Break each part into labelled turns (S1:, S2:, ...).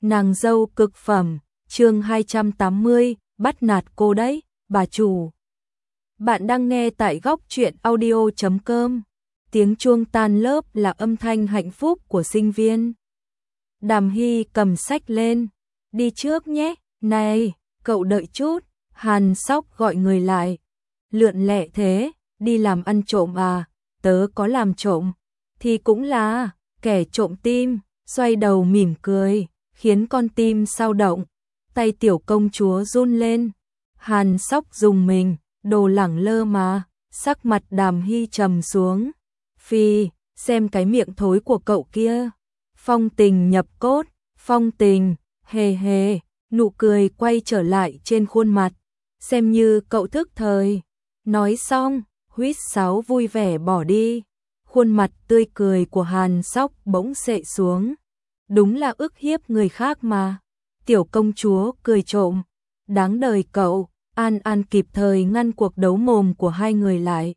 S1: Nàng dâu cực phẩm, chương 280, bắt nạt cô đấy, bà chủ. Bạn đang nghe tại góc truyện audio.com. Tiếng chuông tan lớp là âm thanh hạnh phúc của sinh viên. Đàm Hy cầm sách lên. Đi trước nhé, này, cậu đợi chút. Hàn Sóc gọi người lại. Lượn lẹ thế, đi làm ăn trộm à? Tớ có làm trộm thì cũng là kẻ trộm tim. Xoay đầu mỉm cười, khiến con tim sao động. Tay tiểu công chúa run lên. Hàn Sóc dùng mình, đồ lẳng lơ mà. Sắc mặt Đàm Hy trầm xuống. Phi, xem cái miệng thối của cậu kia. Phong tình nhập cốt, phong tình, hề hề, nụ cười quay trở lại trên khuôn mặt. Xem như cậu thức thời. Nói xong, huýt sáo vui vẻ bỏ đi. Khuôn mặt tươi cười của Hàn Sóc bỗng xệ xuống. Đúng là ức hiếp người khác mà. Tiểu công chúa cười trộm. Đáng đời cậu, An An kịp thời ngăn cuộc đấu mồm của hai người lại.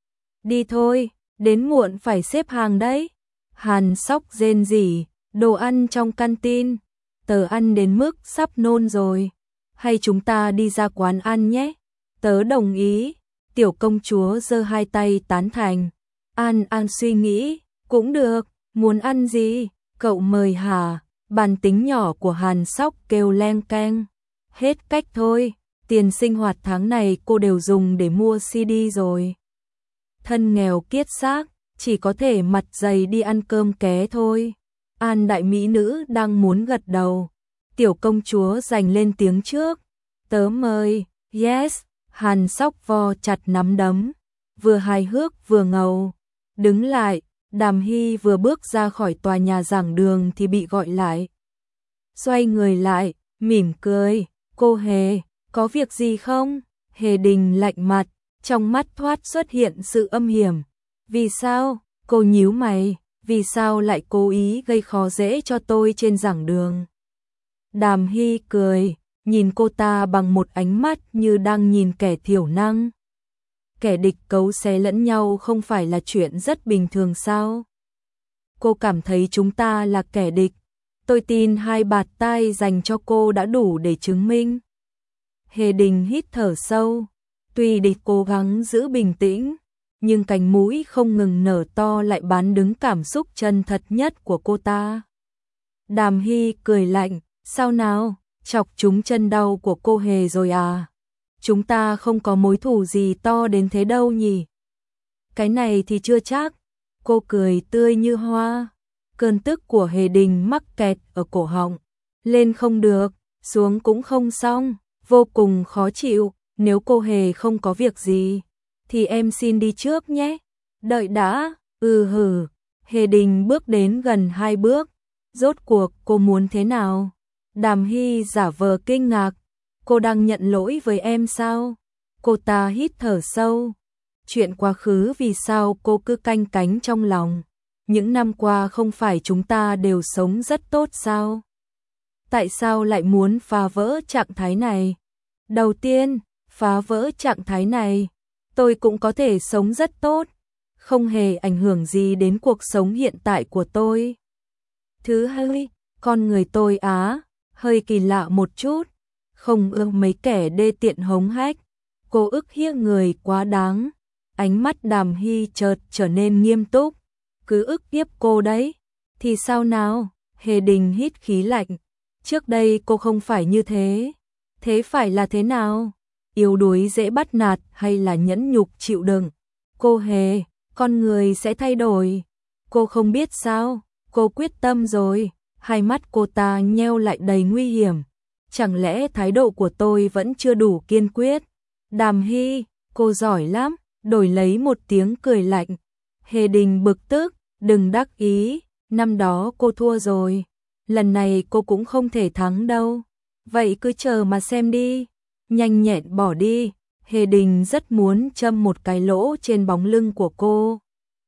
S1: Đi thôi, đến muộn phải xếp hàng đấy. Hàn Sóc rên rỉ, đồ ăn trong canteen. Tớ ăn đến mức sắp nôn rồi. Hay chúng ta đi ra quán ăn nhé. Tớ đồng ý. Tiểu công chúa giơ hai tay tán thành. An An suy nghĩ, cũng được, muốn ăn gì? Cậu mời hả? Bàn tính nhỏ của Hàn Sóc kêu leng keng. Hết cách thôi, tiền sinh hoạt tháng này cô đều dùng để mua CD rồi. Thân nghèo kiết xác, chỉ có thể mặt dày đi ăn cơm ké thôi. An đại mỹ nữ đang muốn gật đầu. Tiểu công chúa giành lên tiếng trước. Tớ mời, yes. Hàn Sóc vo chặt nắm đấm, vừa hài hước vừa ngầu. Đứng lại, Đàm Hy vừa bước ra khỏi tòa nhà giảng đường thì bị gọi lại. Xoay người lại, mỉm cười, cô Hề, có việc gì không? Hề Đình lạnh mặt, trong mắt thoát xuất hiện sự âm hiểm. Vì sao? Cô nhíu mày, vì sao lại cố ý gây khó dễ cho tôi trên giảng đường? Đàm Hy cười, nhìn cô ta bằng một ánh mắt như đang nhìn kẻ thiểu năng. Kẻ địch cấu xé lẫn nhau không phải là chuyện rất bình thường sao? Cô cảm thấy chúng ta là kẻ địch. Tôi tin hai bạt tai dành cho cô đã đủ để chứng minh. Hề Đình hít thở sâu. Tuy địch cố gắng giữ bình tĩnh, nhưng cánh mũi không ngừng nở to lại bán đứng cảm xúc chân thật nhất của cô ta. Đàm Hy cười lạnh. Sao nào? Chọc trúng chân đau của cô Hề rồi à? Chúng ta không có mối thù gì to đến thế đâu nhỉ? Cái này thì chưa chắc. Cô cười tươi như hoa. Cơn tức của Hề Đình mắc kẹt ở cổ họng. Lên không được, xuống cũng không xong. Vô cùng khó chịu. Nếu cô Hề không có việc gì, thì em xin đi trước nhé. Đợi đã, hử. Hề Đình bước đến gần 2 bước. Rốt cuộc cô muốn thế nào? Đàm Hy giả vờ kinh ngạc. Cô đang nhận lỗi với em sao? Cô ta hít thở sâu. Chuyện quá khứ vì sao cô cứ canh cánh trong lòng? Những năm qua không phải chúng ta đều sống rất tốt sao? Tại sao lại muốn phá vỡ trạng thái này? Đầu tiên, phá vỡ trạng thái này, tôi cũng có thể sống rất tốt, không hề ảnh hưởng gì đến cuộc sống hiện tại của tôi. Thứ hai, con người tôi hơi kỳ lạ một chút, không ưa mấy kẻ đê tiện hống hách. Cô ức hiếp người quá đáng. Ánh mắt Đàm Hy chợt trở nên nghiêm túc. Cứ ức hiếp cô đấy, thì sao nào? Hề Đình hít khí lạnh. Trước đây cô không phải như thế. Thế phải là thế nào? Yếu đuối dễ bắt nạt hay là nhẫn nhục chịu đựng? Cô Hề, con người sẽ thay đổi. Cô không biết sao? Cô quyết tâm rồi. Hai mắt cô ta nheo lại đầy nguy hiểm. Chẳng lẽ thái độ của tôi vẫn chưa đủ kiên quyết? Đàm Hy, cô giỏi lắm, đổi lấy một tiếng cười lạnh. Hề Đình bực tức, đừng đắc ý, năm đó cô thua rồi. Lần này cô cũng không thể thắng đâu. Vậy cứ chờ mà xem đi. Nhanh nhẹn bỏ đi. Hề Đình rất muốn châm một cái lỗ trên bóng lưng của cô.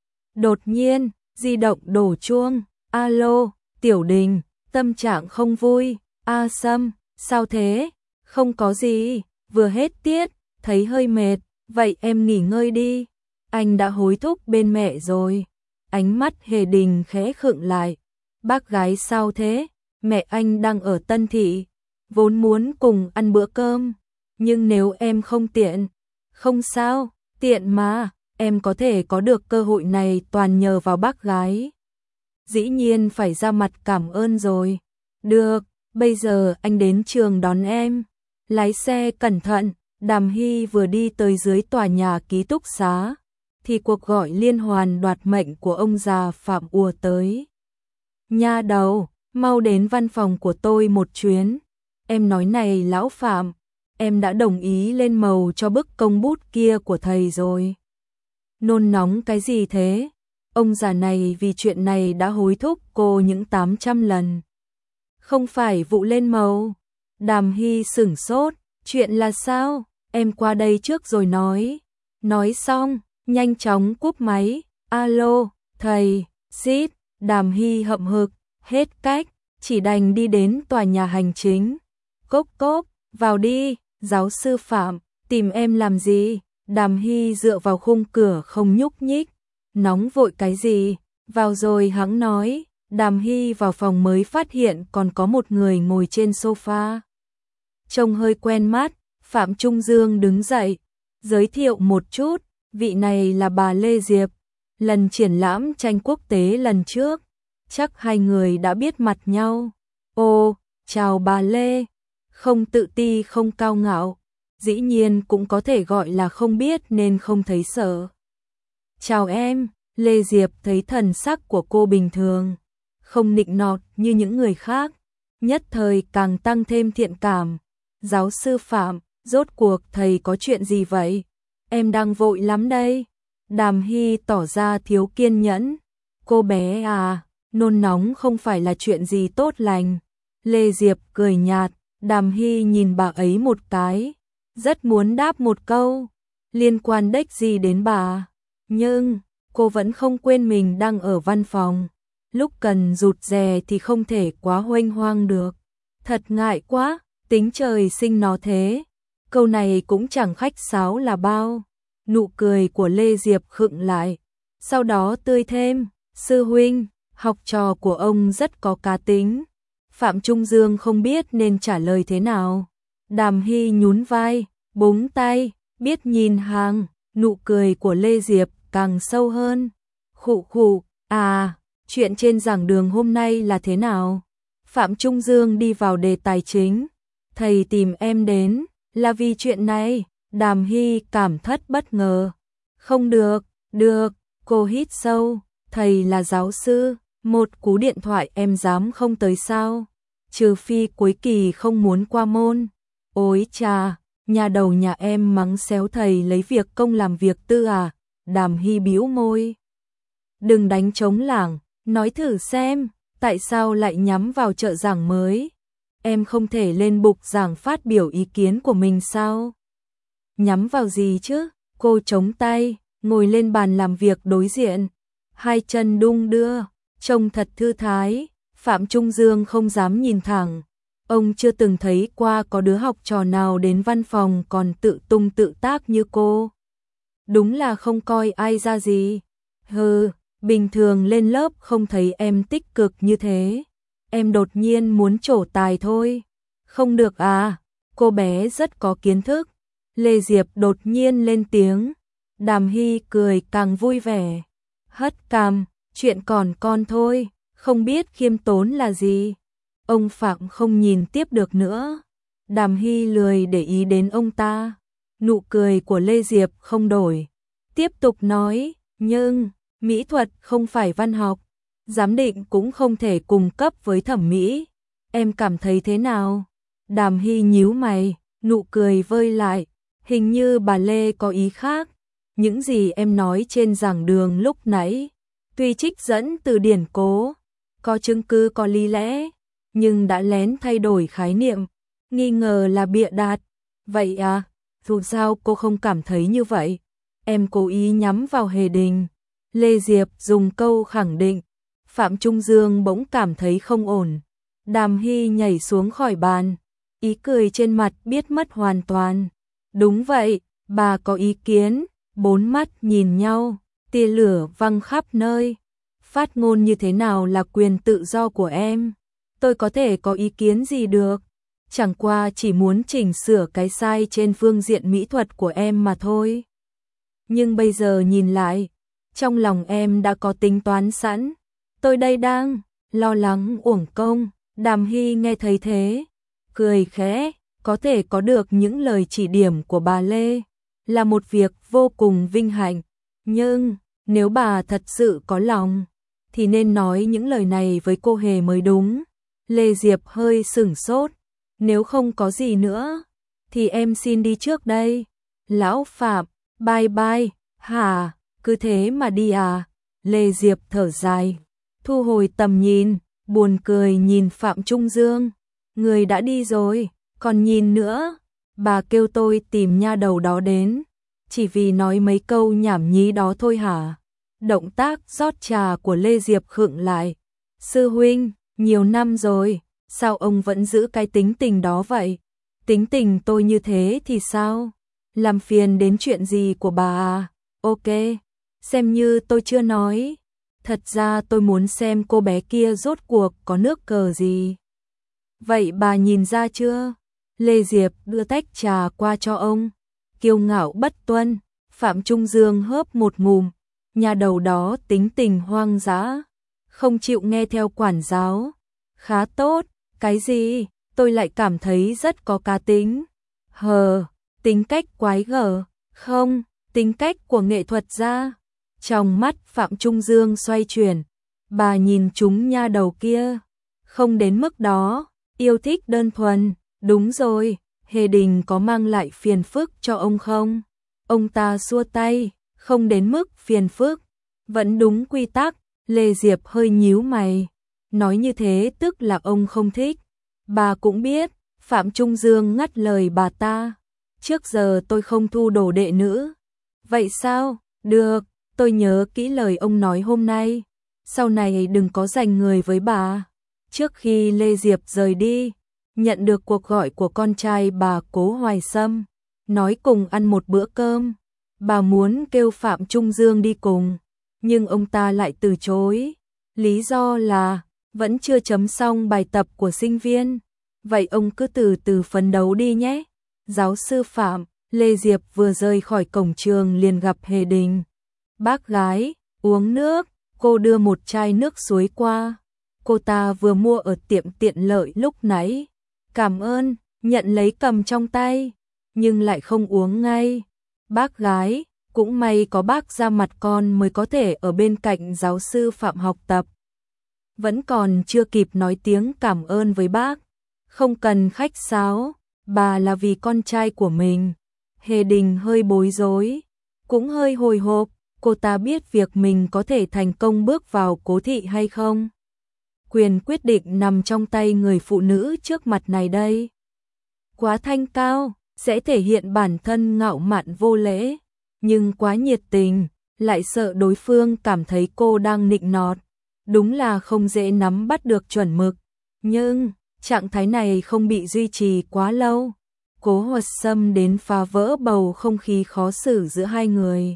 S1: Đột nhiên, di động đổ chuông. Alo, Tiểu Đình, tâm trạng không vui. A Sâm, sao thế? Không có gì, vừa hết tiết, thấy hơi mệt. Vậy em nghỉ ngơi đi. Anh đã hối thúc bên mẹ rồi. Ánh mắt Hề Đình khẽ khựng lại. Bác gái sao thế? mẹ anh đang ở Tân Thị, vốn muốn cùng ăn bữa cơm, nhưng nếu em không tiện, không sao, tiện mà, em có thể có được cơ hội này toàn nhờ vào bác gái. Dĩ nhiên phải ra mặt cảm ơn rồi. Được, bây giờ anh đến trường đón em. Lái xe cẩn thận. Đàm Hy vừa đi tới dưới tòa nhà ký túc xá, thì cuộc gọi liên hoàn đoạt mệnh của ông già Phạm ùa tới. Nha đầu, mau đến văn phòng của tôi một chuyến. Em nói này lão Phạm, em đã đồng ý lên màu cho bức công bút kia của thầy rồi. Nôn nóng cái gì thế? Ông già này vì chuyện này đã hối thúc cô những 800 lần. Không phải vụ lên màu. Đàm Hy sửng sốt, chuyện là sao? Em qua đây trước rồi nói. Nói xong, nhanh chóng cúp máy. Alo, thầy, xít. Đàm Hy hậm hực, hết cách, chỉ đành đi đến tòa nhà hành chính. Cốc cốc, vào đi, giáo sư Phạm, tìm em làm gì? Đàm Hy dựa vào khung cửa không nhúc nhích. Nóng vội cái gì? Vào rồi hẵng nói. Đàm Hy vào phòng mới phát hiện còn có một người ngồi trên sofa. Trông hơi quen mắt, Phạm Trung Dương đứng dậy, giới thiệu một chút, vị này là bà Lê Diệp. Lần triển lãm tranh quốc tế lần trước, chắc hai người đã biết mặt nhau. Ồ, chào bà Lê, không tự ti không cao ngạo, dĩ nhiên cũng có thể gọi là không biết nên không thấy sợ. Chào em, Lê Diệp thấy thần sắc của cô bình thường, không nịnh nọt như những người khác, nhất thời càng tăng thêm thiện cảm. Giáo sư Phạm, rốt cuộc thầy có chuyện gì vậy? Em đang vội lắm đây. Đàm Hy tỏ ra thiếu kiên nhẫn. Cô bé à, nôn nóng không phải là chuyện gì tốt lành. Lê Diệp cười nhạt, Đàm Hy nhìn bà ấy một cái, rất muốn đáp một câu, liên quan đếch gì đến bà. Nhưng, cô vẫn không quên mình đang ở văn phòng. Lúc cần rụt rè thì không thể quá huênh hoang được. Thật ngại quá, tính trời sinh nó thế. Câu này cũng chẳng khách sáo là bao. Nụ cười của Lê Diệp khựng lại. Sau đó tươi thêm, sư huynh, học trò của ông rất có cá tính. Phạm Trung Dương không biết nên trả lời thế nào. Đàm Hy nhún vai, búng tay, biết nhìn hàng. Nụ cười của Lê Diệp càng sâu hơn. Khụ khụ, à, chuyện trên giảng đường hôm nay là thế nào? Phạm Trung Dương đi vào đề tài chính. Thầy tìm em đến, là vì chuyện này. Đàm Hy cảm thất bất ngờ. Không được, cô hít sâu. Thầy là giáo sư, một cú điện thoại em dám không tới sao? Trừ phi cuối kỳ không muốn qua môn. Ôi chà, nhà đầu nhà em mắng xéo thầy lấy việc công làm việc tư à? Đàm Hy bĩu môi. Đừng đánh trống lảng, nói thử xem, tại sao lại nhắm vào trợ giảng mới? Em không thể lên bục giảng phát biểu ý kiến của mình sao? Nhắm vào gì chứ? Cô chống tay, ngồi lên bàn làm việc đối diện. Hai chân đung đưa, trông thật thư thái. Phạm Trung Dương không dám nhìn thẳng. Ông chưa từng thấy qua có đứa học trò nào đến văn phòng còn tự tung tự tác như cô. Đúng là không coi ai ra gì. Hừ, bình thường lên lớp không thấy em tích cực như thế. Em đột nhiên muốn trổ tài thôi. Không được à, cô bé rất có kiến thức. Lê Diệp đột nhiên lên tiếng. Đàm Hy cười càng vui vẻ. Hất cằm, chuyện còn con thôi, không biết khiêm tốn là gì. Ông Phạm không nhìn tiếp được nữa. Đàm Hy lười để ý đến ông ta. Nụ cười của Lê Diệp không đổi. Tiếp tục nói, nhưng, mỹ thuật không phải văn học. Giám định cũng không thể cùng cấp với thẩm mỹ. Em cảm thấy thế nào? Đàm Hy nhíu mày, nụ cười vơi lại. Hình như bà Lê có ý khác. Những gì em nói trên giảng đường lúc nãy, tuy trích dẫn từ điển cố, có chứng cứ có lý lẽ, nhưng đã lén thay đổi khái niệm, nghi ngờ là bịa đặt. Vậy à, dù sao cô không cảm thấy như vậy. Em cố ý nhắm vào Hề Đình. Lê Diệp dùng câu khẳng định. Phạm Trung Dương bỗng cảm thấy không ổn. Đàm Hy nhảy xuống khỏi bàn, ý cười trên mặt biết mất hoàn toàn. Đúng vậy, bà có ý kiến. Bốn mắt nhìn nhau, tia lửa văng khắp nơi. Phát ngôn như thế nào là quyền tự do của em. tôi có thể có ý kiến gì được. Chẳng qua chỉ muốn chỉnh sửa cái sai trên phương diện mỹ thuật của em mà thôi. Nhưng bây giờ nhìn lại, trong lòng em đã có tính toán sẵn. Tôi đây đang lo lắng uổng công. Đàm Hy nghe thấy thế, cười khẽ, có thể có được những lời chỉ điểm của bà Lê là một việc vô cùng vinh hạnh. Nhưng nếu bà thật sự có lòng thì nên nói những lời này với cô Hề mới đúng. Lê Diệp hơi sửng sốt. Nếu không có gì nữa thì em xin đi trước đây. Lão Phạm, bye bye. Hả, cứ thế mà đi à? Lê Diệp thở dài, thu hồi tầm nhìn, buồn cười nhìn Phạm Trung Dương. Người đã đi rồi, còn nhìn nữa. Bà kêu tôi tìm nha đầu đó đến, chỉ vì nói mấy câu nhảm nhí đó thôi hả? Động tác rót trà của Lê Diệp khựng lại. Sư huynh, nhiều năm rồi, sao ông vẫn giữ cái tính tình đó vậy? Tính tình tôi như thế thì sao? Làm phiền đến chuyện gì của bà à? Ok, xem như tôi chưa nói. Thật ra tôi muốn xem cô bé kia rốt cuộc có nước cờ gì. Vậy bà nhìn ra chưa? Lê Diệp đưa tách trà qua cho ông. Kiêu ngạo bất tuân. Phạm Trung Dương hớp một ngụm. Nhà đầu đó tính tình hoang dã, không chịu nghe theo quản giáo. Khá tốt. Cái gì? Tôi lại cảm thấy rất có cá tính. Tính cách quái gở. Không, tính cách của nghệ thuật gia. Trong mắt Phạm Trung Dương xoay chuyển. Bà nhìn chúng nha đầu kia. Không đến mức đó, yêu thích đơn thuần. Đúng rồi, Hề Đình có mang lại phiền phức cho ông không? Ông ta xua tay, không đến mức phiền phức. Vẫn đúng quy tắc. Lê Diệp hơi nhíu mày. Nói như thế tức là ông không thích. Bà cũng biết. Phạm Trung Dương ngắt lời bà ta. Trước giờ tôi không thu đồ đệ nữ. Vậy sao? Được, tôi nhớ kỹ lời ông nói hôm nay. Sau này đừng có giành người với bà. Trước khi Lê Diệp rời đi, nhận được cuộc gọi của con trai bà Cố Hoài Sâm, nói cùng ăn một bữa cơm. Bà muốn kêu Phạm Trung Dương đi cùng, nhưng ông ta lại từ chối. Lý do là vẫn chưa chấm xong bài tập của sinh viên. Vậy ông cứ từ từ phấn đấu đi nhé. Giáo sư Phạm. Lê Diệp vừa rời khỏi cổng trường liền gặp Hề Đình. Bác gái, uống nước. Cô đưa một chai nước suối qua. Cô ta vừa mua ở tiệm tiện lợi lúc nãy. Cảm ơn, nhận lấy cầm trong tay, nhưng lại không uống ngay. Bác gái, cũng may có bác ra mặt con mới có thể ở bên cạnh giáo sư Phạm học tập. Vẫn còn chưa kịp nói tiếng cảm ơn với bác. Không cần khách sáo, bà là vì con trai của mình. Hề Đình hơi bối rối, cũng hơi hồi hộp. Cô ta biết việc mình có thể thành công bước vào Cố thị hay không. Quyền quyết định nằm trong tay người phụ nữ trước mặt này đây. Quá thanh cao, sẽ thể hiện bản thân ngạo mạn vô lễ, nhưng quá nhiệt tình, lại sợ đối phương cảm thấy cô đang nịnh nọt. Đúng là không dễ nắm bắt được chuẩn mực, nhưng trạng thái này không bị duy trì quá lâu. Cố Hoài Sâm đến phá vỡ bầu không khí khó xử giữa hai người.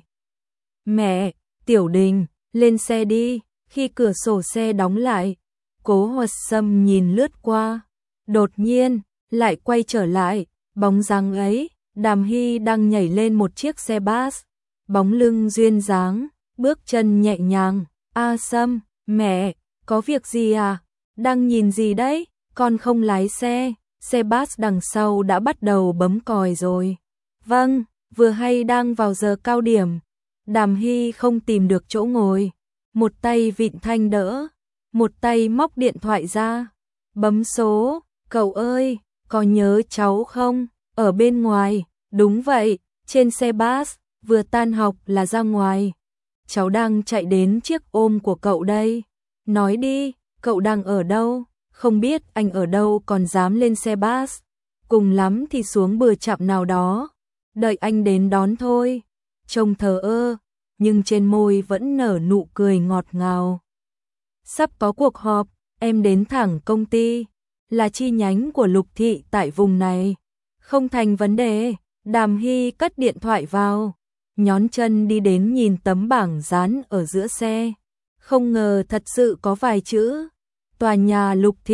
S1: Mẹ, Tiểu Đình, lên xe đi. Khi cửa sổ xe đóng lại, Cố Hoài Sâm nhìn lướt qua, đột nhiên lại quay trở lại, bóng dáng ấy, Đàm Hy đang nhảy lên một chiếc xe bus, bóng lưng duyên dáng, bước chân nhẹ nhàng. A Sâm, mẹ, có việc gì à? Đang nhìn gì đấy? Con không lái xe. Xe bus đằng sau đã bắt đầu bấm còi rồi. Vâng, vừa hay đang vào giờ cao điểm. Đàm Hy không tìm được chỗ ngồi, một tay vịn thanh đỡ, một tay móc điện thoại ra, bấm số. Cậu ơi, có nhớ cháu không? Ở bên ngoài. Đúng vậy, trên xe bus, vừa tan học là ra ngoài. Cháu đang chạy đến chiếc ôm của cậu đây. Nói đi, cậu đang ở đâu? Không biết anh ở đâu còn dám lên xe bus. Cùng lắm thì xuống bờ trạm nào đó, đợi anh đến đón thôi. Trông thờ ơ, nhưng trên môi vẫn nở nụ cười ngọt ngào. Sắp có cuộc họp, em đến thẳng công ty, là chi nhánh của Lục thị tại vùng này. Không thành vấn đề. Đàm Hy cất điện thoại vào, nhón chân đi đến nhìn tấm bảng dán ở giữa xe. Không ngờ thật sự có vài chữ. Tòa nhà Lục thị,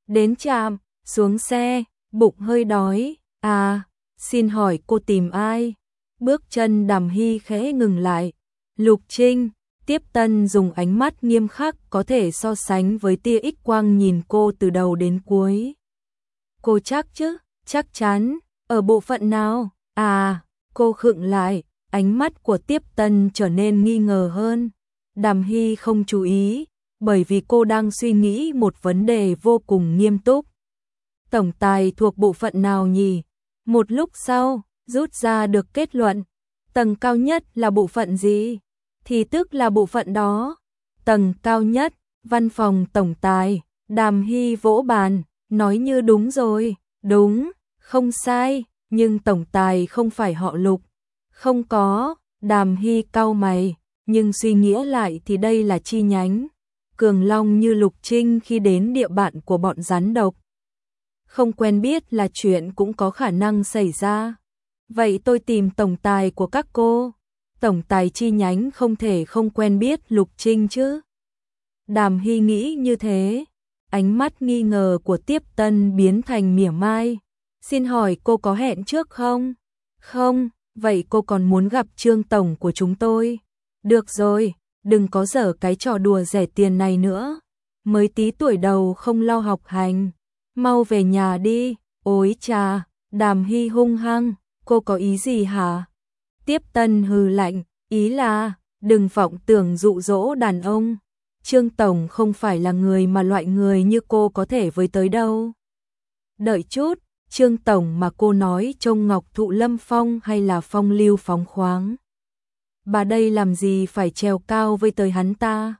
S1: Đến trạm, xuống xe, bụng hơi đói. À, xin hỏi cô tìm ai? Bước chân Đàm Hy khẽ ngừng lại. Lục Trinh. Tiếp Tân dùng ánh mắt nghiêm khắc có thể so sánh với tia X quang nhìn cô từ đầu đến cuối. Cô chắc chứ? Chắc chắn. Ở bộ phận nào? À, cô khựng lại, ánh mắt của Tiếp Tân trở nên nghi ngờ hơn. Đàm Hy không chú ý, bởi vì cô đang suy nghĩ một vấn đề vô cùng nghiêm túc. Tổng tài thuộc bộ phận nào nhỉ? Một lúc sau, rút ra được kết luận. Tầng cao nhất là bộ phận gì? Thì tức là bộ phận đó. Tầng cao nhất, văn phòng tổng tài. Đàm Hy vỗ bàn, nói như đúng rồi. Đúng, không sai, nhưng tổng tài không phải họ Lục. Không có, Đàm Hy cau mày, nhưng suy nghĩ lại thì đây là chi nhánh. Cường Long như Lục Trinh khi đến địa bàn của bọn rắn độc. Không quen biết là chuyện cũng có khả năng xảy ra. Vậy tôi tìm tổng tài của các cô. Tổng tài chi nhánh không thể không quen biết Lục Trinh chứ. Đàm Hy nghĩ như thế. Ánh mắt nghi ngờ của Tiếp Tân biến thành mỉa mai. Xin hỏi cô có hẹn trước không? Không, vậy cô còn muốn gặp Trương tổng của chúng tôi? Được rồi, đừng có giở cái trò đùa rẻ tiền này nữa. Mới tí tuổi đầu không lo học hành. Mau về nhà đi. Ôi chà, Đàm Hy hung hăng, cô có ý gì hả? Tiếp Tân hừ lạnh, ý là đừng vọng tưởng dụ dỗ đàn ông. Trương tổng không phải là người mà loại người như cô có thể với tới đâu. Đợi chút, Trương tổng mà cô nói trông ngọc thụ lâm phong hay là phong lưu phóng khoáng? Bà đây làm gì phải trèo cao với tới hắn ta?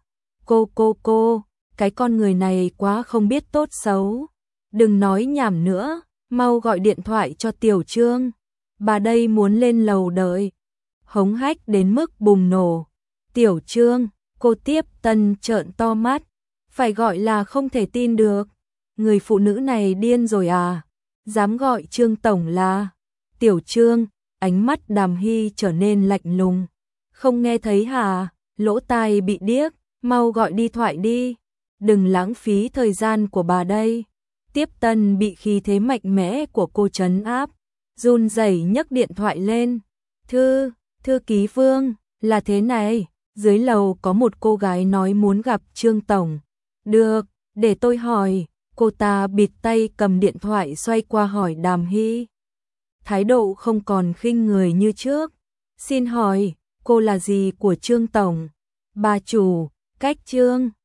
S1: Cô, cái con người này quá không biết tốt xấu. Đừng nói nhảm nữa, mau gọi điện thoại cho Tiểu Trương. Bà đây muốn lên lầu đợi. Hống hách đến mức bùng nổ. Tiểu Trương, cô Tiếp Tân trợn to mắt. Phải gọi là không thể tin được. Người phụ nữ này điên rồi à? Dám gọi Trương tổng là Tiểu Trương. Ánh mắt Đàm Hy trở nên lạnh lùng. Không nghe thấy hả? Lỗ tai bị điếc. Mau gọi điện thoại đi. Đừng lãng phí thời gian của bà đây. Tiếp Tân bị khí thế mạnh mẽ của cô trấn áp. Run rẩy nhấc điện thoại lên. Thư ký Vương, là thế này. Dưới lầu có một cô gái nói muốn gặp Trương tổng. Được, để tôi hỏi. Cô ta bịt tay cầm điện thoại xoay qua hỏi Đàm Hy. Thái độ không còn khinh người như trước. Xin hỏi, cô là gì của Trương tổng? Bà chủ, cách Trương.